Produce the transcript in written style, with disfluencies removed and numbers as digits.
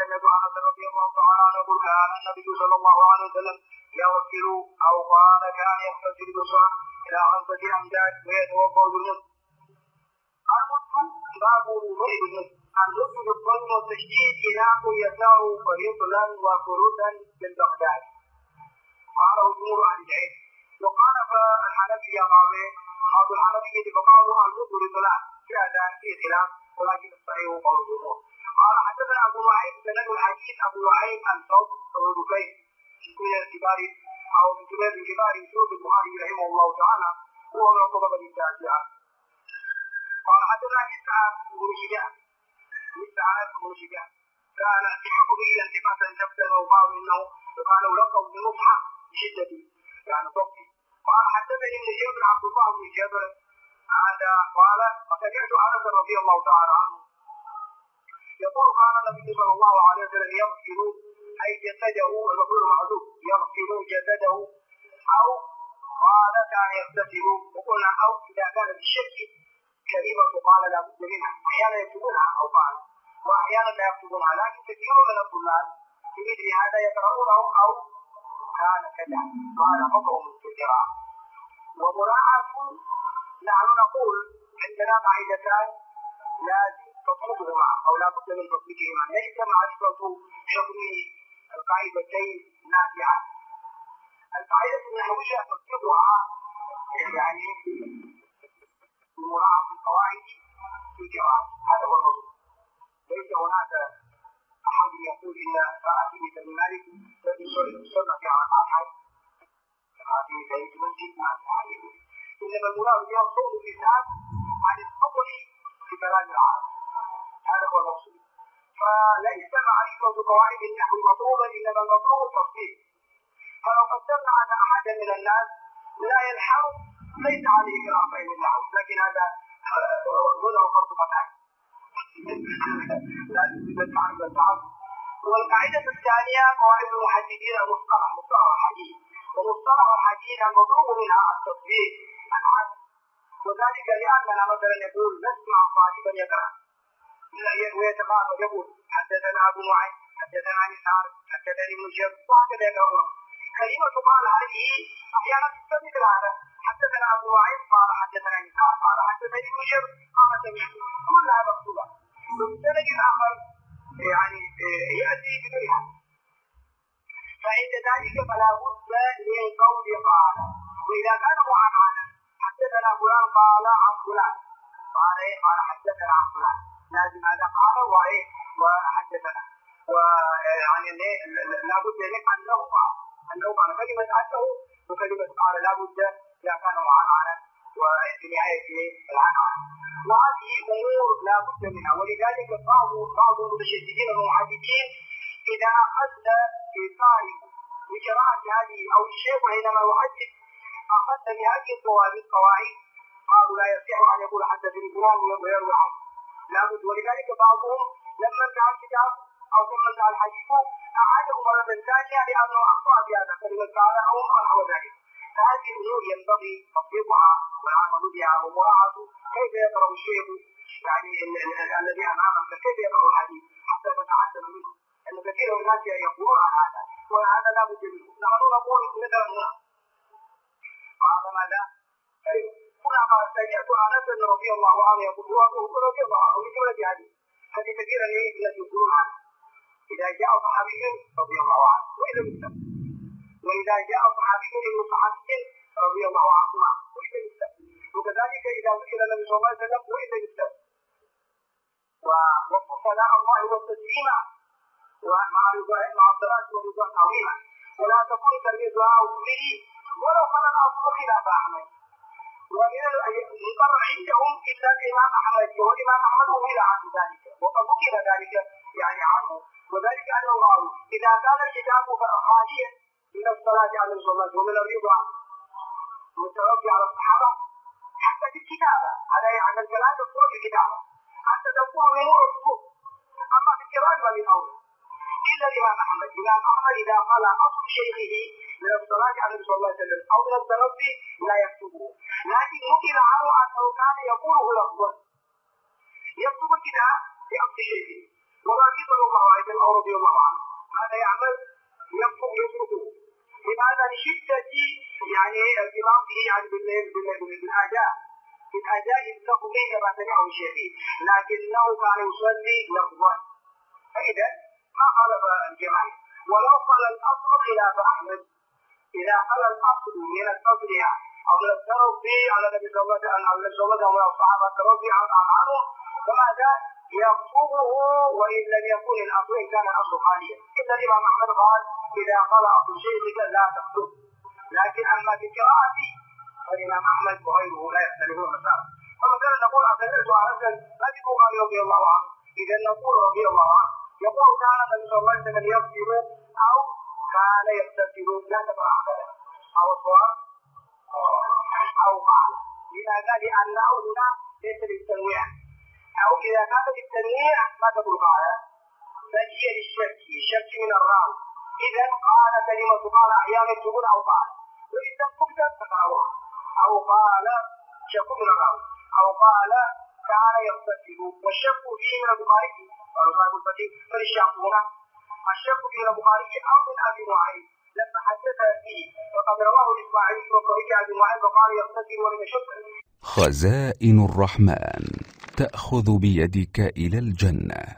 سمعت انس رضي الله تعالى عنه يقول كان النبي صلى الله عليه وسلم يغسل او قال كان يغتسل بسرعه الى 5 امداد ويتوضا بالنصف. المد باب وضوء بالنصف. المد بالضم والتشديد ينام يسار فريضا وفروسا بالبغداد. قاله جمهور اهل العلم. وقال فالحنفيه بعض الحنفيه فقالوا المد للصلاه في اذان في خلاف ولكن الصحيح قول الجمهور. قال حدثنا ابو نعيم سند الحديث ابو نعيم الصوت بن دكين من الكبار او من كبار شيوخ البخاري رحمه الله تعالى وهو من الطبقه التاسعه. قال حدثنا اسعد بن شجاع كان يحكم الى التفاتا شفتا وقال انه قالوا لقب بمصحف بشده يعني ضبطي. قال حدثني ابن جابر عبد الله بن جابر هذا قال وسمعت انس رضي الله تعالى عنه يقول كان النبي صلى الله عليه وسلم يغسل اي جسده المفعول معذوف يغسل جسده او قال كان يغتسل وقلنا او اذا كان بالشك كلمه قال لا بد منها احيانا يكتبونها او قال واحيانا لا يكتبونها لكن كثير من الطلاب في مثل هذا يقرؤونه او كان كذا قال حكم في القراءه. ومراعاه نحن نقول عندنا قاعدتان لازم تطبيقهما او لا بد من تطبيقهما ليس معرفه حكم القاعدتين نافعه. القاعده النحويه تطبيقها يعني مراعاه القواعد في القراءه هذا هو الموضوع. ليس هناك احد يقول ان فاتي بن مالك يصلى في ركعتين هذه زي المسجد ما تعلم انما المراد بها صوم اللسان عن الفضل في كلام العرب هذا هو المقصود. فليس معرفه قواعد النحو مطلوبا انما المطلوب التفصيل. فلو قدرنا ان احدا من الناس لا يلحق ليس عليه قراءه علم النحو لكن هذا هنا فرض متاعب لازم نتعرف. والقاعده الثانيه قواعد المحدثين مصطلح الحديث ومصطلح الحديث المطلوب منها التطبيق العام وذلك لاننا مثلا يقول نسمع طالبا يقرا ويتقاطع يقول حدثنا ابو معين حدثنا نسار حدثني ابن شهاب وهكذا يقرأون. كلمه قال هذه احيانا تستند هذا حدثنا ابو معين قال حدثنا نسار قال حدثني ابن شهاب قال سمعت كلها مكتوبه. والسند الاخر يعني ياتي بغيرها. فعند ذلك فلا بد من قول قال. واذا كان معنعنا حدثنا فلان قال عن فلان قال حدثنا عن فلان لازم هذا قال وحدثنا ويعني لا بد من انه قال كلمه انه وكلمه قال لا بد اذا كان معنعنا وفي نهايه العنعنه. وهذه امور لا بد منها. ولذلك بعض المتشددين والمحدثين اذا اخذ في صارم بقراءه هذه او الشيخ حينما يحدث اخذ بهذه القواعد قالوا لا يستطيع ان يقول حدثني فلان ويروي عنه لابد. ولذلك بعضهم لما انتهى الكتاب او لما انتهى الحديث اعاده مره ثانيه لانه اخطا بهذا كلمه قال او نحو ذلك. فهذه الامور ينبغي تطبيقها والعمل بها ومراعاه كيف يقرا الشيخ يعني الذي امامك كيف يقرا الحديث حتى تتعلم منه. لان كثير من الناس يقولون عن هذا وهذا لا بد منه. نحن نقول مثلا هنا قال ماذا؟ هنا ما سمعت انس رضي الله عنه يقول رضي الله عنه في جمله هذه كثيرا التي يقولون عنه اذا جاء صحابي رضي الله عنه واذا مسلم واذا جاء صحابي من صحابي رضي الله عنهما واذا مسلم وكذلك اذا ذكر النبي صلى الله عليه وسلم واذا مسلم ووصف ثناء الله والتسليم ومع الصلاه والرضوان عظيما ولا تكون ترميزها به ولو قال الاصل خلاف احمد. ومن المقرر عندهم الا الامام احمد والامام احمد وهي عن ذلك وقد ذكر ذلك يعني عنه وذلك انه قالوا اذا كان الكتاب خاليا من الصلاه على الصلاه ومن الرضا متوفي على الصحابه حتى في الكتابه هذا يعني الكلام يقول في الكتابه حتى تكون من نور الصدور اما في القراءه فمن اول الا الامام احمد اذا قال اصل شيخه من الصلاه على النبي صلى الله عليه وسلم او من التربي لا يكتبه لكن نقل عنه انه كان يقوله الافضل يكتب الكتاب باصل شيخه وما في صلى الله عليه عن رضي الله عنه هذا يعمل يسقط لماذا؟ لشدة يعني ارتباطه يعني بالأداء له ليس ما سمعه الشيخين، لكنه كان يصلي لفظا، فإذا ما خالف الجماعة. ولو قال الأصل خلاف أحمد، إذا قال الأصل من التصريح أو من التربي على النبي صلى الله عليه وسلم والصحابة التربي عنه، فماذا يكتبه وإن لم يكن الأصل إن كان الأصل خاليا. إلا الإمام أحمد قال إذا قال أصل شيخك لا تكتب، لكن أما في قراءة فالإمام أحمد وغيره لا يختلفون مسألة. فمثلا نقول أعتذرت على حسن ما في البخاري رضي الله عنه، إذا نقول رضي الله عنه يقول كان النبي صلى الله عليه وسلم يغسل أو كان يغتسل، لا تبع هذا أو الصواب أو قال. لماذا؟ لأنه هنا ليس للتنويع، أو إذا كان للتنويع ما تقول قال، بل هي للشك من الراوي. إذا قال كلمة قال أحيانا تقول أو قال، وإذا كنت تقرأها أو قال شك من الراوي أو قال كان يغتسل، والشك فيه من البخاري فالشاقون الشك في البخاري أو من أبي معين لما حدث فيه وقد رواه الإسماعيلي وطريق أبي معين وقال يغتسل ولم يشك. خزائن الرحمن تأخذ بيدك إلى الجنة.